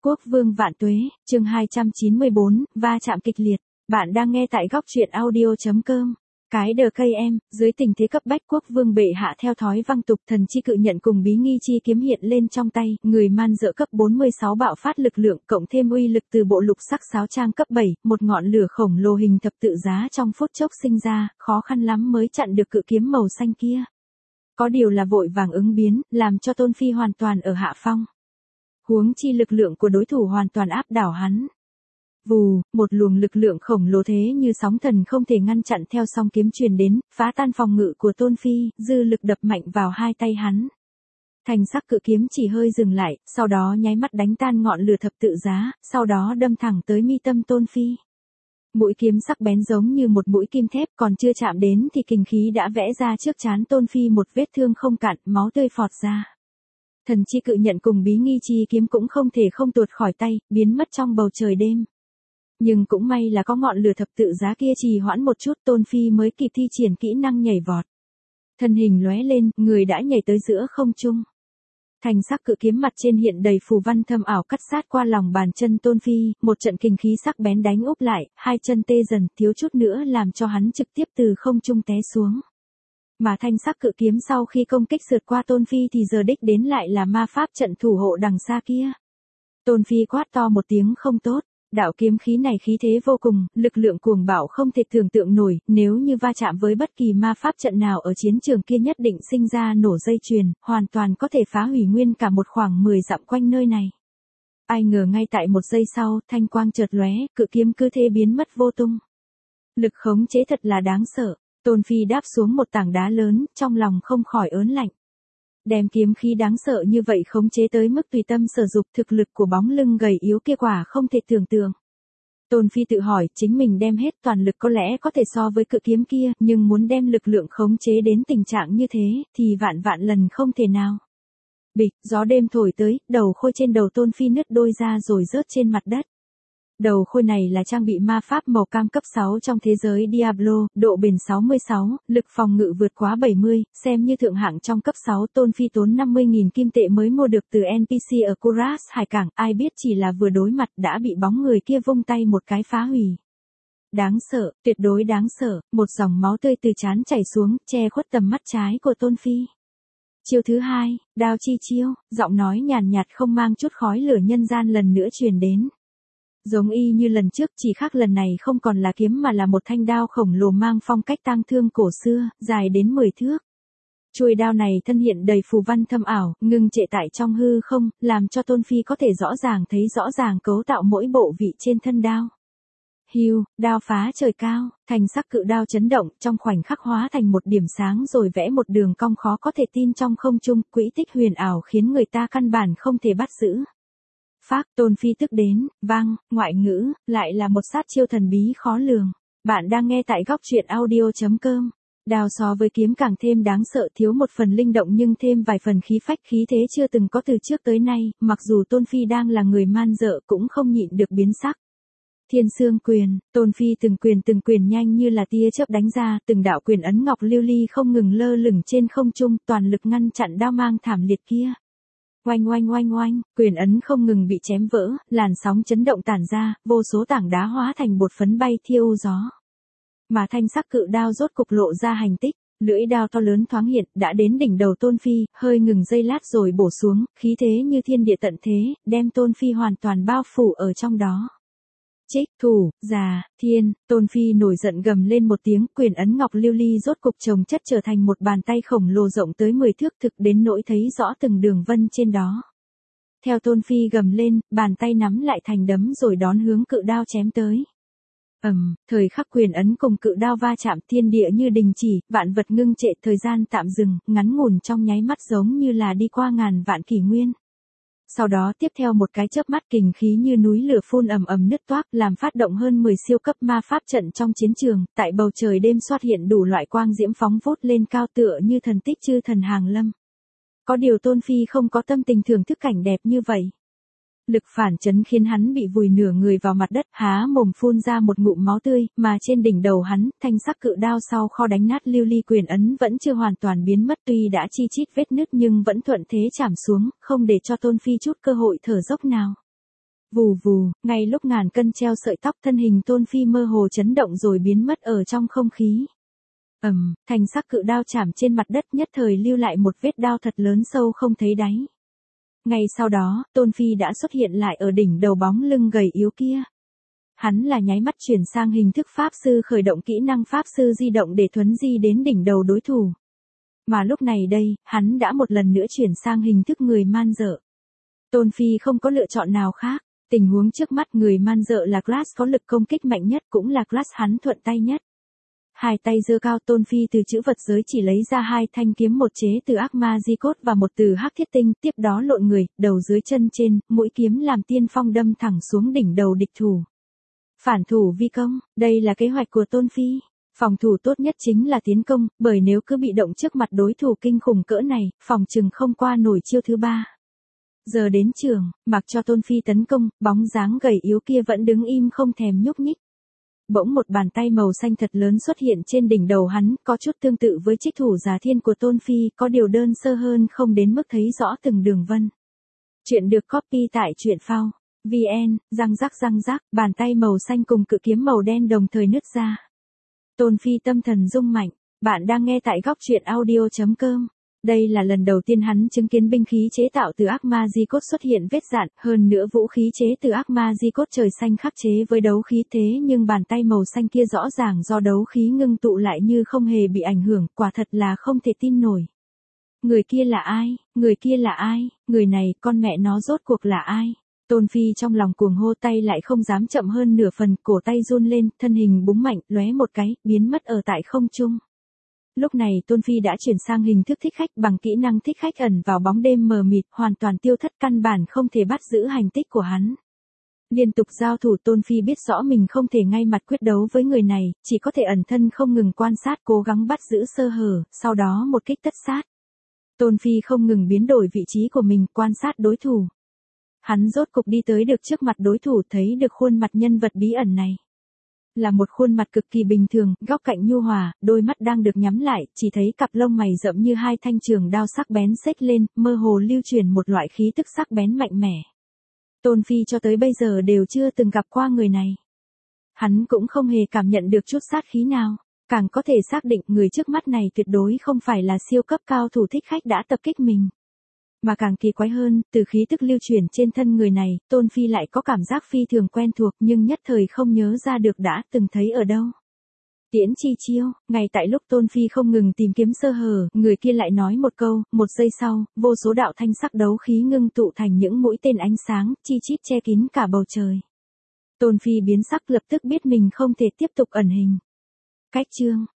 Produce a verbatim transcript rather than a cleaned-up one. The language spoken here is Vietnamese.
Quốc vương vạn tuế, chương hai trăm chín mươi bốn, va chạm kịch liệt. Bạn đang nghe tại góc truyện audio chấm com. Cái đờ cây em, dưới tình thế cấp bách quốc vương bệ hạ theo thói văng tục thần chi cự nhận cùng bí nghi chi kiếm hiện lên trong tay, người man dợ cấp bốn mươi sáu bạo phát lực lượng cộng thêm uy lực từ bộ lục sắc sáo trang cấp bảy, một ngọn lửa khổng lồ hình thập tự giá trong phút chốc sinh ra, khó khăn lắm mới chặn được cự kiếm màu xanh kia. Có điều là vội vàng ứng biến, làm cho Tôn Phi hoàn toàn ở hạ phong. Huống chi lực lượng của đối thủ hoàn toàn áp đảo hắn. Vù, một luồng lực lượng khổng lồ thế như sóng thần không thể ngăn chặn theo song kiếm truyền đến, phá tan phòng ngự của Tôn Phi, dư lực đập mạnh vào hai tay hắn. Thành sắc cự kiếm chỉ hơi dừng lại, sau đó nháy mắt đánh tan ngọn lửa thập tự giá, sau đó đâm thẳng tới mi tâm Tôn Phi. Mũi kiếm sắc bén giống như một mũi kim thép, còn chưa chạm đến thì kình khí đã vẽ ra trước trán Tôn Phi một vết thương không cạn, máu tươi phọt ra. Thần chi cự nhận cùng bí nghi chi kiếm cũng không thể không tuột khỏi tay, biến mất trong bầu trời đêm. Nhưng cũng may là có ngọn lửa thập tự giá kia trì hoãn một chút, Tôn Phi mới kịp thi triển kỹ năng nhảy vọt. Thân hình lóe lên, người đã nhảy tới giữa không trung. Thành sắc cự kiếm mặt trên hiện đầy phù văn thâm ảo cắt sát qua lòng bàn chân Tôn Phi, một trận kình khí sắc bén đánh úp lại, hai chân tê dần, thiếu chút nữa làm cho hắn trực tiếp từ không trung té xuống. Mà thanh sắc cự kiếm sau khi công kích sượt qua Tôn Phi thì giờ đích đến lại là ma pháp trận thủ hộ đằng xa kia. Tôn Phi quát to một tiếng không tốt, đạo kiếm khí này khí thế vô cùng, lực lượng cuồng bạo không thể tưởng tượng nổi, nếu như va chạm với bất kỳ ma pháp trận nào ở chiến trường kia nhất định sinh ra nổ dây chuyền, hoàn toàn có thể phá hủy nguyên cả một khoảng mười dặm quanh nơi này. Ai ngờ ngay tại một giây sau, thanh quang chợt lóe, cự kiếm cứ thế biến mất vô tung. Lực khống chế thật là đáng sợ. Tôn Phi đáp xuống một tảng đá lớn, trong lòng không khỏi ớn lạnh. Đem kiếm khí đáng sợ như vậy khống chế tới mức tùy tâm sở dục, thực lực của bóng lưng gầy yếu kia quả không thể tưởng tượng. Tôn Phi tự hỏi, chính mình đem hết toàn lực có lẽ có thể so với cự kiếm kia, nhưng muốn đem lực lượng khống chế đến tình trạng như thế, thì vạn vạn lần không thể nào. Bịch, gió đêm thổi tới, đầu khôi trên đầu Tôn Phi nứt đôi ra rồi rớt trên mặt đất. Đầu khôi này là trang bị ma pháp màu cam cấp sáu trong thế giới Diablo, độ bền sáu mươi sáu, lực phòng ngự vượt quá bảy mươi, xem như thượng hạng trong cấp sáu. Tôn Phi tốn năm mươi nghìn kim tệ mới mua được từ en pê xê ở Kuras hải cảng, ai biết chỉ là vừa đối mặt đã bị bóng người kia vung tay một cái phá hủy. Đáng sợ, tuyệt đối đáng sợ, một dòng máu tươi từ trán chảy xuống, che khuất tầm mắt trái của Tôn Phi. Chiêu thứ hai, đao chi chiêu, giọng nói nhàn nhạt không mang chút khói lửa nhân gian lần nữa truyền đến. Giống y như lần trước, chỉ khác lần này không còn là kiếm mà là một thanh đao khổng lồ mang phong cách tang thương cổ xưa, dài đến mười thước. Chuôi đao này thân hiện đầy phù văn thâm ảo, ngưng trệ tại trong hư không, làm cho Tôn Phi có thể rõ ràng thấy rõ ràng cấu tạo mỗi bộ vị trên thân đao. Hiu, đao phá trời cao, thành sắc cự đao chấn động, trong khoảnh khắc hóa thành một điểm sáng rồi vẽ một đường cong khó có thể tin trong không trung, quỹ tích huyền ảo khiến người ta căn bản không thể bắt giữ. Phác, Tôn Phi tức đến, vang, ngoại ngữ, lại là một sát chiêu thần bí khó lường. Bạn đang nghe tại góc truyện audio chấm com. Đao so với kiếm càng thêm đáng sợ, thiếu một phần linh động nhưng thêm vài phần khí phách, khí thế chưa từng có từ trước tới nay, mặc dù Tôn Phi đang là người man dợ cũng không nhịn được biến sắc. Thiên Sương quyền, Tôn Phi từng quyền từng quyền nhanh như là tia chớp đánh ra, từng đạo quyền ấn ngọc lưu ly không ngừng lơ lửng trên không trung, toàn lực ngăn chặn đao mang thảm liệt kia. Oanh oanh oanh oanh, quyền ấn không ngừng bị chém vỡ, làn sóng chấn động tản ra, vô số tảng đá hóa thành bột phấn bay thiêu gió. Mà thanh sắc cự đao rốt cục lộ ra hành tích, lưỡi đao to lớn thoáng hiện, đã đến đỉnh đầu Tôn Phi, hơi ngừng giây lát rồi bổ xuống, khí thế như thiên địa tận thế, đem Tôn Phi hoàn toàn bao phủ ở trong đó. Trích, thủ, già, thiên, Tôn Phi nổi giận gầm lên một tiếng, quyền ấn ngọc lưu ly rốt cục chồng chất trở thành một bàn tay khổng lồ rộng tới mười thước, thực đến nỗi thấy rõ từng đường vân trên đó. Theo Tôn Phi gầm lên, bàn tay nắm lại thành đấm rồi đón hướng cự đao chém tới. Ầm, um, thời khắc quyền ấn cùng cự đao va chạm, thiên địa như đình chỉ, vạn vật ngưng trệ, thời gian tạm dừng, ngắn ngủn trong nháy mắt giống như là đi qua ngàn vạn kỷ nguyên. Sau đó tiếp theo một cái chớp mắt kình khí như núi lửa phun ầm ầm nứt toác, làm phát động hơn mười siêu cấp ma pháp trận trong chiến trường, tại bầu trời đêm xuất hiện đủ loại quang diễm phóng vút lên cao tựa như thần tích chư thần hàng lâm. Có điều Tôn Phi không có tâm tình thưởng thức cảnh đẹp như vậy. Lực phản chấn khiến hắn bị vùi nửa người vào mặt đất, há mồm phun ra một ngụm máu tươi, mà trên đỉnh đầu hắn, thanh sắc cự đao sau kho đánh nát lưu ly quyền ấn vẫn chưa hoàn toàn biến mất, tuy đã chi chít vết nứt nhưng vẫn thuận thế chảm xuống, không để cho Tôn Phi chút cơ hội thở dốc nào. Vù vù, ngay lúc ngàn cân treo sợi tóc thân hình Tôn Phi mơ hồ chấn động rồi biến mất ở trong không khí. Ầm, thành sắc cự đao chạm trên mặt đất nhất thời lưu lại một vết đao thật lớn sâu không thấy đáy. Ngay sau đó, Tôn Phi đã xuất hiện lại ở đỉnh đầu bóng lưng gầy yếu kia. Hắn là nháy mắt chuyển sang hình thức pháp sư khởi động kỹ năng pháp sư di động để thuấn di đến đỉnh đầu đối thủ. Mà lúc này đây, hắn đã một lần nữa chuyển sang hình thức người man dợ. Tôn Phi không có lựa chọn nào khác, tình huống trước mắt người man dợ là class có lực công kích mạnh nhất cũng là class hắn thuận tay nhất. Hai tay giơ cao Tôn Phi từ chữ vật giới chỉ lấy ra hai thanh kiếm, một chế từ ác ma di cốt và một từ hắc thiết tinh, tiếp đó lộn người, đầu dưới chân trên, mũi kiếm làm tiên phong đâm thẳng xuống đỉnh đầu địch thủ. Phản thủ vi công, đây là kế hoạch của Tôn Phi. Phòng thủ tốt nhất chính là tiến công, bởi nếu cứ bị động trước mặt đối thủ kinh khủng cỡ này, phòng chừng không qua nổi chiêu thứ ba. Giờ đến trường, mặc cho Tôn Phi tấn công, bóng dáng gầy yếu kia vẫn đứng im không thèm nhúc nhích. Bỗng một bàn tay màu xanh thật lớn xuất hiện trên đỉnh đầu hắn, có chút tương tự với trích thủ giả thiên của Tôn Phi, có điều đơn sơ hơn không đến mức thấy rõ từng đường vân. Chuyện được copy tại truyện phao. vn, răng rắc răng rắc, bàn tay màu xanh cùng cự kiếm màu đen đồng thời nứt ra. Tôn Phi tâm thần rung mạnh, bạn đang nghe tại góc truyện audio chấm com. Đây là lần đầu tiên hắn chứng kiến binh khí chế tạo từ ác ma di cốt xuất hiện vết dạn, hơn nữa vũ khí chế từ ác ma di cốt trời xanh khắc chế với đấu khí, thế nhưng bàn tay màu xanh kia rõ ràng do đấu khí ngưng tụ lại như không hề bị ảnh hưởng, quả thật là không thể tin nổi. Người kia là ai? Người kia là ai? Người này, con mẹ nó rốt cuộc là ai? Tôn Phi trong lòng cuồng hô, tay lại không dám chậm hơn nửa phần, cổ tay run lên, thân hình búng mạnh, lóe một cái, biến mất ở tại không trung. Lúc này Tôn Phi đã chuyển sang hình thức thích khách bằng kỹ năng thích khách ẩn vào bóng đêm mờ mịt, hoàn toàn tiêu thất, căn bản không thể bắt giữ hành tích của hắn. Liên tục giao thủ, Tôn Phi biết rõ mình không thể ngay mặt quyết đấu với người này, chỉ có thể ẩn thân không ngừng quan sát, cố gắng bắt giữ sơ hở, sau đó một kích tất sát. Tôn Phi không ngừng biến đổi vị trí của mình, quan sát đối thủ. Hắn rốt cục đi tới được trước mặt đối thủ, thấy được khuôn mặt nhân vật bí ẩn này. Là một khuôn mặt cực kỳ bình thường, góc cạnh nhu hòa, đôi mắt đang được nhắm lại, chỉ thấy cặp lông mày rậm như hai thanh trường đao sắc bén xếch lên, mơ hồ lưu truyền một loại khí tức sắc bén mạnh mẽ. Tôn Phi cho tới bây giờ đều chưa từng gặp qua người này. Hắn cũng không hề cảm nhận được chút sát khí nào, càng có thể xác định người trước mắt này tuyệt đối không phải là siêu cấp cao thủ thích khách đã tập kích mình. Mà càng kỳ quái hơn, từ khí tức lưu truyền trên thân người này, Tôn Phi lại có cảm giác phi thường quen thuộc nhưng nhất thời không nhớ ra được đã từng thấy ở đâu. Tiễn chi chiêu, ngay tại lúc Tôn Phi không ngừng tìm kiếm sơ hở, người kia lại nói một câu, một giây sau, vô số đạo thanh sắc đấu khí ngưng tụ thành những mũi tên ánh sáng, chi chít che kín cả bầu trời. Tôn Phi biến sắc, lập tức biết mình không thể tiếp tục ẩn hình. Cách chương,